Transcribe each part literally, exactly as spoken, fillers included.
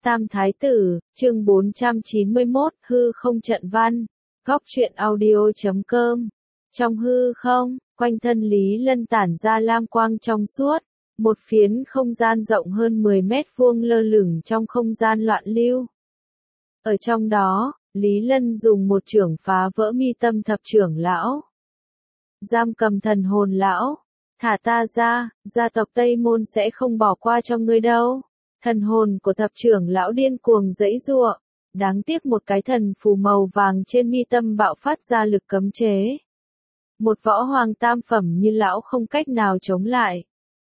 Tam Thái Tử, chương bốn trăm chín mươi mốt, hư không trận văn, góc truyện audio chấm com. Trong hư không, quanh thân Lý Lân tản ra lam quang trong suốt, một phiến không gian rộng hơn mười mét vuông lơ lửng trong không gian loạn lưu. Ở trong đó, Lý Lân dùng một chưởng phá vỡ mi tâm thập trưởng lão. Giam cầm thần hồn lão, thả ta ra, gia tộc Tây Môn sẽ không bỏ qua cho ngươi đâu. Thần hồn của thập trưởng lão điên cuồng giãy giụa, đáng tiếc một cái thần phù màu vàng trên mi tâm bạo phát ra lực cấm chế. Một võ hoàng tam phẩm như lão không cách nào chống lại.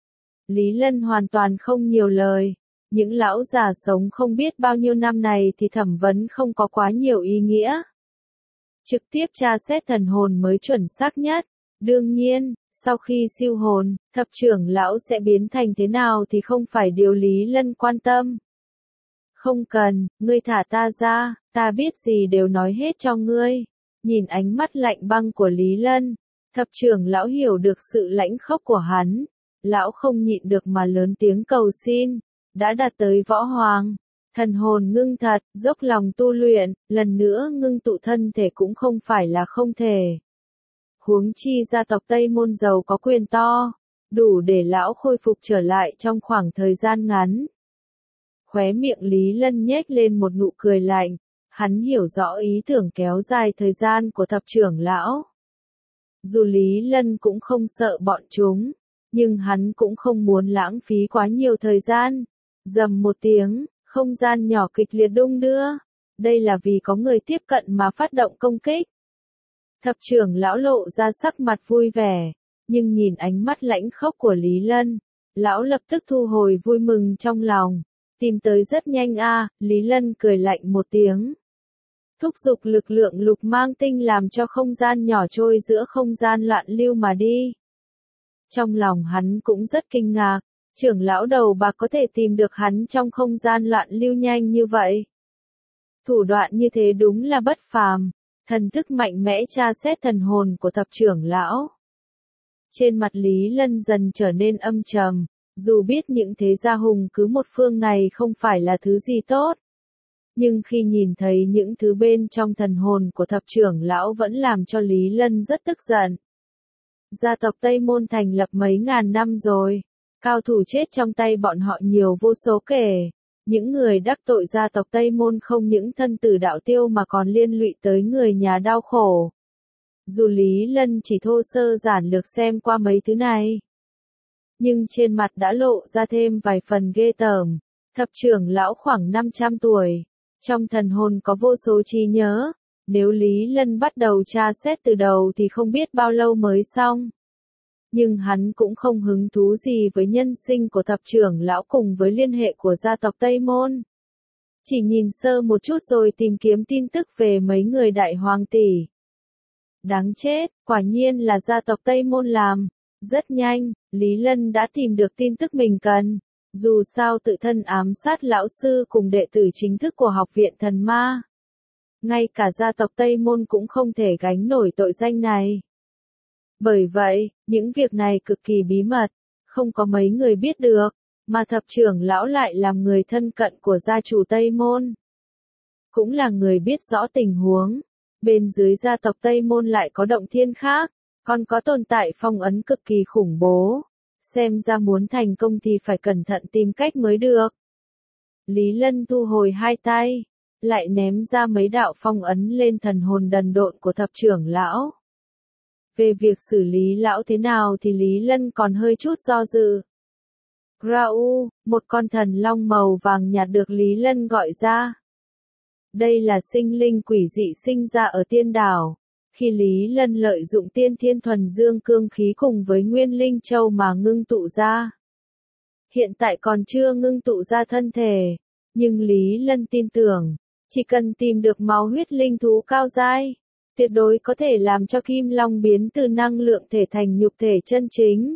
Lý Lân hoàn toàn không nhiều lời, những lão già sống không biết bao nhiêu năm này thì thẩm vấn không có quá nhiều ý nghĩa. Trực tiếp tra xét thần hồn mới chuẩn xác nhất, đương nhiên. Sau khi siêu hồn, thập trưởng lão sẽ biến thành thế nào thì không phải điều Lý Lân quan tâm. Không cần, ngươi thả ta ra, ta biết gì đều nói hết cho ngươi. Nhìn ánh mắt lạnh băng của Lý Lân, thập trưởng lão hiểu được sự lãnh khốc của hắn. Lão không nhịn được mà lớn tiếng cầu xin, đã đạt tới võ hoàng. Thần hồn ngưng thật, dốc lòng tu luyện, lần nữa ngưng tụ thân thể cũng không phải là không thể. Huống chi gia tộc Tây Môn giàu có quyền to, đủ để lão khôi phục trở lại trong khoảng thời gian ngắn. Khóe miệng Lý Lân nhếch lên một nụ cười lạnh, hắn hiểu rõ ý tưởng kéo dài thời gian của thập trưởng lão. Dù Lý Lân cũng không sợ bọn chúng, nhưng hắn cũng không muốn lãng phí quá nhiều thời gian. Rầm một tiếng, không gian nhỏ kịch liệt đung đưa. Đây là vì có người tiếp cận mà phát động công kích. Thập trưởng lão lộ ra sắc mặt vui vẻ, nhưng nhìn ánh mắt lãnh khốc của Lý Lân, lão lập tức thu hồi vui mừng trong lòng, tìm tới rất nhanh a. Lý Lân cười lạnh một tiếng, thúc giục lực lượng lục mang tinh làm cho không gian nhỏ trôi giữa không gian loạn lưu mà đi. Trong lòng hắn cũng rất kinh ngạc, trưởng lão đầu bạc có thể tìm được hắn trong không gian loạn lưu nhanh như vậy. Thủ đoạn như thế đúng là bất phàm. Thần thức mạnh mẽ tra xét thần hồn của thập trưởng lão. Trên mặt Lý Lân dần trở nên âm trầm, dù biết những thế gia hùng cứ một phương này không phải là thứ gì tốt. Nhưng khi nhìn thấy những thứ bên trong thần hồn của thập trưởng lão vẫn làm cho Lý Lân rất tức giận. Gia tộc Tây Môn thành lập mấy ngàn năm rồi, cao thủ chết trong tay bọn họ nhiều vô số kể. Những người đắc tội gia tộc Tây Môn không những thân tử đạo tiêu mà còn liên lụy tới người nhà đau khổ. Dù Lý Lân chỉ thô sơ giản lược xem qua mấy thứ này, nhưng trên mặt đã lộ ra thêm vài phần ghê tởm. Thập trưởng lão khoảng năm trăm tuổi, trong thần hồn có vô số trí nhớ, nếu Lý Lân bắt đầu tra xét từ đầu thì không biết bao lâu mới xong. Nhưng hắn cũng không hứng thú gì với nhân sinh của thập trưởng lão cùng với liên hệ của gia tộc Tây Môn. Chỉ nhìn sơ một chút rồi tìm kiếm tin tức về mấy người đại hoàng tỷ. Đáng chết, quả nhiên là gia tộc Tây Môn làm. Rất nhanh, Lý Lân đã tìm được tin tức mình cần. Dù sao tự thân ám sát lão sư cùng đệ tử chính thức của học viện thần ma. Ngay cả gia tộc Tây Môn cũng không thể gánh nổi tội danh này. Bởi vậy, những việc này cực kỳ bí mật, không có mấy người biết được, mà thập trưởng lão lại làm người thân cận của gia chủ Tây Môn. Cũng là người biết rõ tình huống, bên dưới gia tộc Tây Môn lại có động thiên khác, còn có tồn tại phong ấn cực kỳ khủng bố. Xem ra muốn thành công thì phải cẩn thận tìm cách mới được. Lý Lân thu hồi hai tay, lại ném ra mấy đạo phong ấn lên thần hồn đần độn của thập trưởng lão. Về việc xử lý lão thế nào thì Lý Lân còn hơi chút do dự. Grau, một con thần long màu vàng nhạt được Lý Lân gọi ra. Đây là sinh linh quỷ dị sinh ra ở tiên đảo. Khi Lý Lân lợi dụng tiên thiên thuần dương cương khí cùng với nguyên linh châu mà ngưng tụ ra. Hiện tại còn chưa ngưng tụ ra thân thể, nhưng Lý Lân tin tưởng, chỉ cần tìm được máu huyết linh thú cao giai, tuyệt đối có thể làm cho kim long biến từ năng lượng thể thành nhục thể chân chính.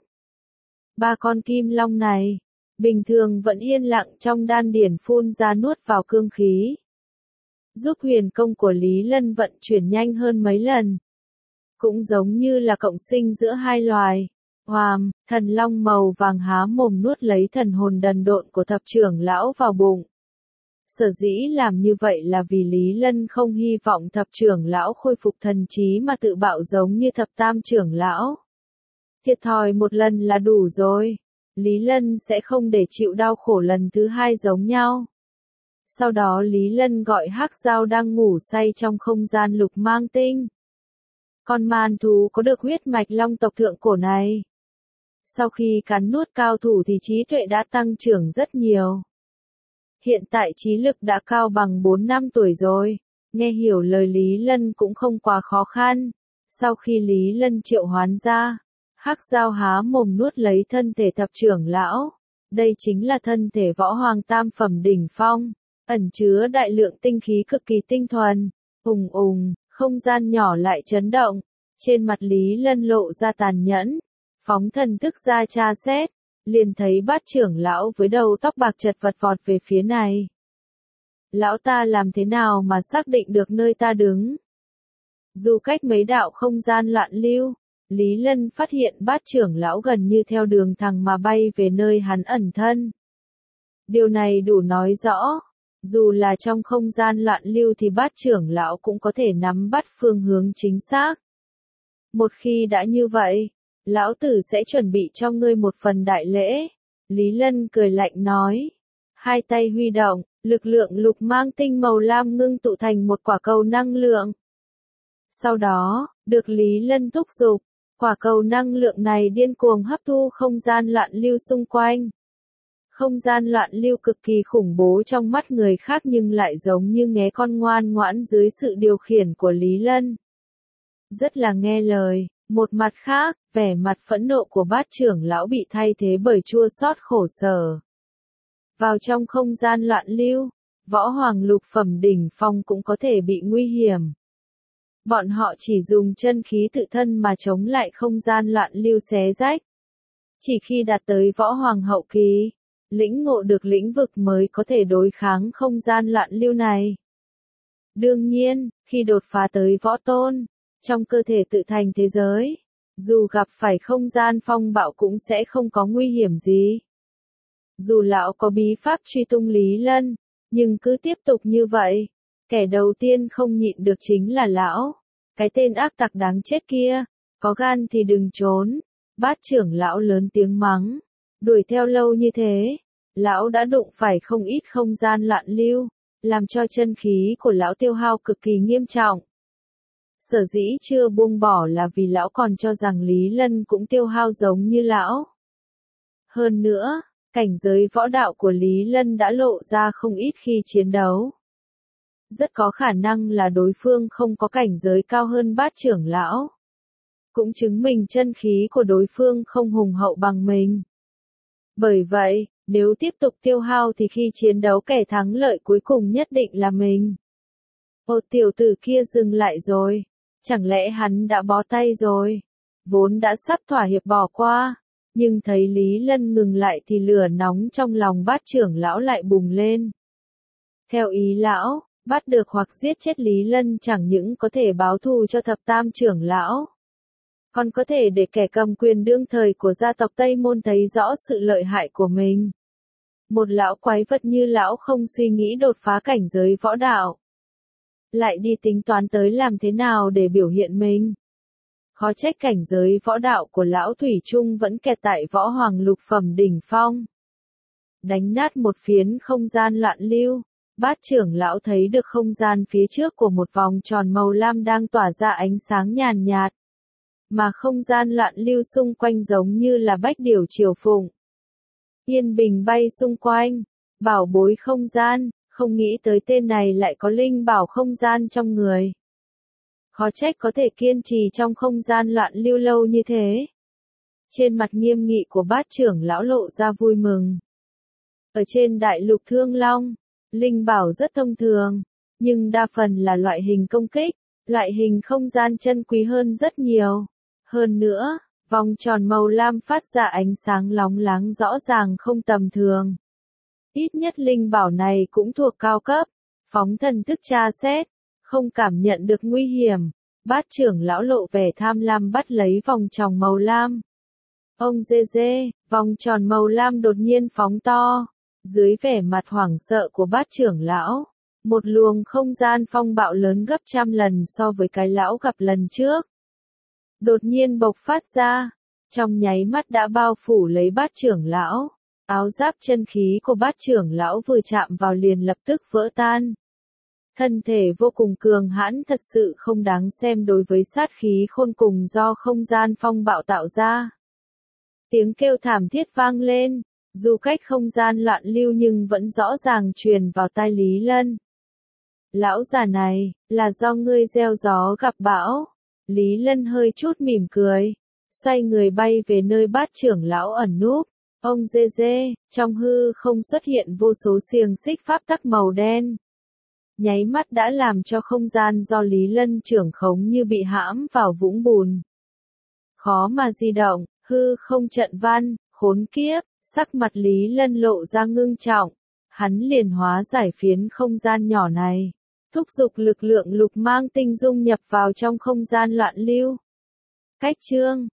Ba con kim long này, bình thường vẫn yên lặng trong đan điển phun ra nuốt vào cương khí, giúp huyền công của Lý Lân vận chuyển nhanh hơn mấy lần. Cũng giống như là cộng sinh giữa hai loài. Hoàm, thần long màu vàng há mồm nuốt lấy thần hồn đần độn của thập trưởng lão vào bụng. Sở dĩ làm như vậy là vì Lý Lân không hy vọng thập trưởng lão khôi phục thần trí mà tự bạo giống như thập tam trưởng lão. Thiệt thòi một lần là đủ rồi. Lý Lân sẽ không để chịu đau khổ lần thứ hai giống nhau. Sau đó Lý Lân gọi Hắc Dao đang ngủ say trong không gian lục mang tinh. Con man thú có được huyết mạch long tộc thượng cổ này. Sau khi cắn nuốt cao thủ thì trí tuệ đã tăng trưởng rất nhiều. Hiện tại trí lực đã cao bằng bốn năm tuổi rồi. Nghe hiểu lời Lý Lân cũng không quá khó khăn. Sau khi Lý Lân triệu hoán ra, Hắc Dao há mồm nuốt lấy thân thể thập trưởng lão. Đây chính là thân thể võ hoàng tam phẩm đỉnh phong, ẩn chứa đại lượng tinh khí cực kỳ tinh thuần. Ùng ùng, không gian nhỏ lại chấn động. Trên mặt Lý Lân lộ ra tàn nhẫn. Phóng thần thức ra tra xét, liền thấy bát trưởng lão với đầu tóc bạc chật vật vọt về phía này. Lão ta làm thế nào mà xác định được nơi ta đứng? Dù cách mấy đạo không gian loạn lưu, Lý Lân phát hiện bát trưởng lão gần như theo đường thẳng mà bay về nơi hắn ẩn thân. Điều này đủ nói rõ, dù là trong không gian loạn lưu thì bát trưởng lão cũng có thể nắm bắt phương hướng chính xác. Một khi đã như vậy, lão tử sẽ chuẩn bị cho ngươi một phần đại lễ. Lý Lân cười lạnh nói. Hai tay huy động, lực lượng lục mang tinh màu lam ngưng tụ thành một quả cầu năng lượng. Sau đó, được Lý Lân thúc giục, quả cầu năng lượng này điên cuồng hấp thu không gian loạn lưu xung quanh. Không gian loạn lưu cực kỳ khủng bố trong mắt người khác nhưng lại giống như nghé con ngoan ngoãn dưới sự điều khiển của Lý Lân. Rất là nghe lời. Một mặt khác, vẻ mặt phẫn nộ của bát trưởng lão bị thay thế bởi chua xót khổ sở. Vào trong không gian loạn lưu, võ hoàng lục phẩm đỉnh phong cũng có thể bị nguy hiểm. Bọn họ chỉ dùng chân khí tự thân mà chống lại không gian loạn lưu xé rách. Chỉ khi đạt tới võ hoàng hậu kỳ, lĩnh ngộ được lĩnh vực mới có thể đối kháng không gian loạn lưu này. Đương nhiên, khi đột phá tới võ tôn, trong cơ thể tự thành thế giới, dù gặp phải không gian phong bạo cũng sẽ không có nguy hiểm gì. Dù lão có bí pháp truy tung Lý Lân, nhưng cứ tiếp tục như vậy, kẻ đầu tiên không nhịn được chính là lão. Cái tên ác tặc đáng chết kia, có gan thì đừng trốn. Bát trưởng lão lớn tiếng mắng. Đuổi theo lâu như thế, lão đã đụng phải không ít không gian loạn lưu, làm cho chân khí của lão tiêu hao cực kỳ nghiêm trọng. Sở dĩ chưa buông bỏ là vì lão còn cho rằng Lý Lân cũng tiêu hao giống như lão. Hơn nữa, cảnh giới võ đạo của Lý Lân đã lộ ra không ít khi chiến đấu. Rất có khả năng là đối phương không có cảnh giới cao hơn bát trưởng lão. Cũng chứng minh chân khí của đối phương không hùng hậu bằng mình. Bởi vậy, nếu tiếp tục tiêu hao thì khi chiến đấu kẻ thắng lợi cuối cùng nhất định là mình. Ô tiểu tử kia dừng lại rồi. Chẳng lẽ hắn đã bó tay rồi? Vốn đã sắp thỏa hiệp bỏ qua. Nhưng thấy Lý Lân ngừng lại thì lửa nóng trong lòng bát trưởng lão lại bùng lên. Theo ý lão, bắt được hoặc giết chết Lý Lân chẳng những có thể báo thù cho thập tam trưởng lão, còn có thể để kẻ cầm quyền đương thời của gia tộc Tây Môn thấy rõ sự lợi hại của mình. Một lão quái vật như lão không suy nghĩ đột phá cảnh giới võ đạo, lại đi tính toán tới làm thế nào để biểu hiện mình. Khó trách cảnh giới võ đạo của lão thủy chung vẫn kẹt tại võ hoàng lục phẩm đỉnh phong. Đánh nát một phiến không gian loạn lưu, bát trưởng lão thấy được không gian phía trước của một vòng tròn màu lam đang tỏa ra ánh sáng nhàn nhạt. Mà không gian loạn lưu xung quanh giống như là bách điểu triều phụng. Yên bình bay xung quanh, bảo bối không gian, không nghĩ tới tên này lại có linh bảo không gian trong người. Khó trách có thể kiên trì trong không gian loạn lưu lâu như thế. Trên mặt nghiêm nghị của bát trưởng lão lộ ra vui mừng. Ở trên đại lục Thương Long, linh bảo rất thông thường, nhưng đa phần là loại hình công kích, loại hình không gian chân quý hơn rất nhiều. Hơn nữa, vòng tròn màu lam phát ra ánh sáng lóng láng rõ ràng không tầm thường. Ít nhất linh bảo này cũng thuộc cao cấp, phóng thần thức tra xét, không cảm nhận được nguy hiểm. Bát trưởng lão lộ vẻ tham lam bắt lấy vòng tròn màu lam. Ông dê dê, vòng tròn màu lam đột nhiên phóng to, Dưới vẻ mặt hoảng sợ của bát trưởng lão, một luồng không gian phong bạo lớn gấp trăm lần so với cái lão gặp lần trước. Đột nhiên bộc phát ra, trong nháy mắt đã bao phủ lấy bát trưởng lão. Áo giáp chân khí của bát trưởng lão vừa chạm vào liền lập tức vỡ tan. Thân thể vô cùng cường hãn thật sự không đáng xem đối với sát khí khôn cùng do không gian phong bạo tạo ra. Tiếng kêu thảm thiết vang lên, dù cách không gian loạn lưu nhưng vẫn rõ ràng truyền vào tai Lý Lân. Lão già này, là do ngươi gieo gió gặp bão. Lý Lân hơi chút mỉm cười, xoay người bay về nơi bát trưởng lão ẩn núp. Ông dê dê, trong hư không xuất hiện vô số xiềng xích pháp tắc màu đen. Nháy mắt đã làm cho không gian do Lý Lân trưởng khống như bị hãm vào vũng bùn. Khó mà di động, hư không trận văn, khốn kiếp, sắc mặt Lý Lân lộ ra ngưng trọng. Hắn liền hóa giải phiến không gian nhỏ này, thúc giục lực lượng lục mang tinh dung nhập vào trong không gian loạn lưu. Cách chương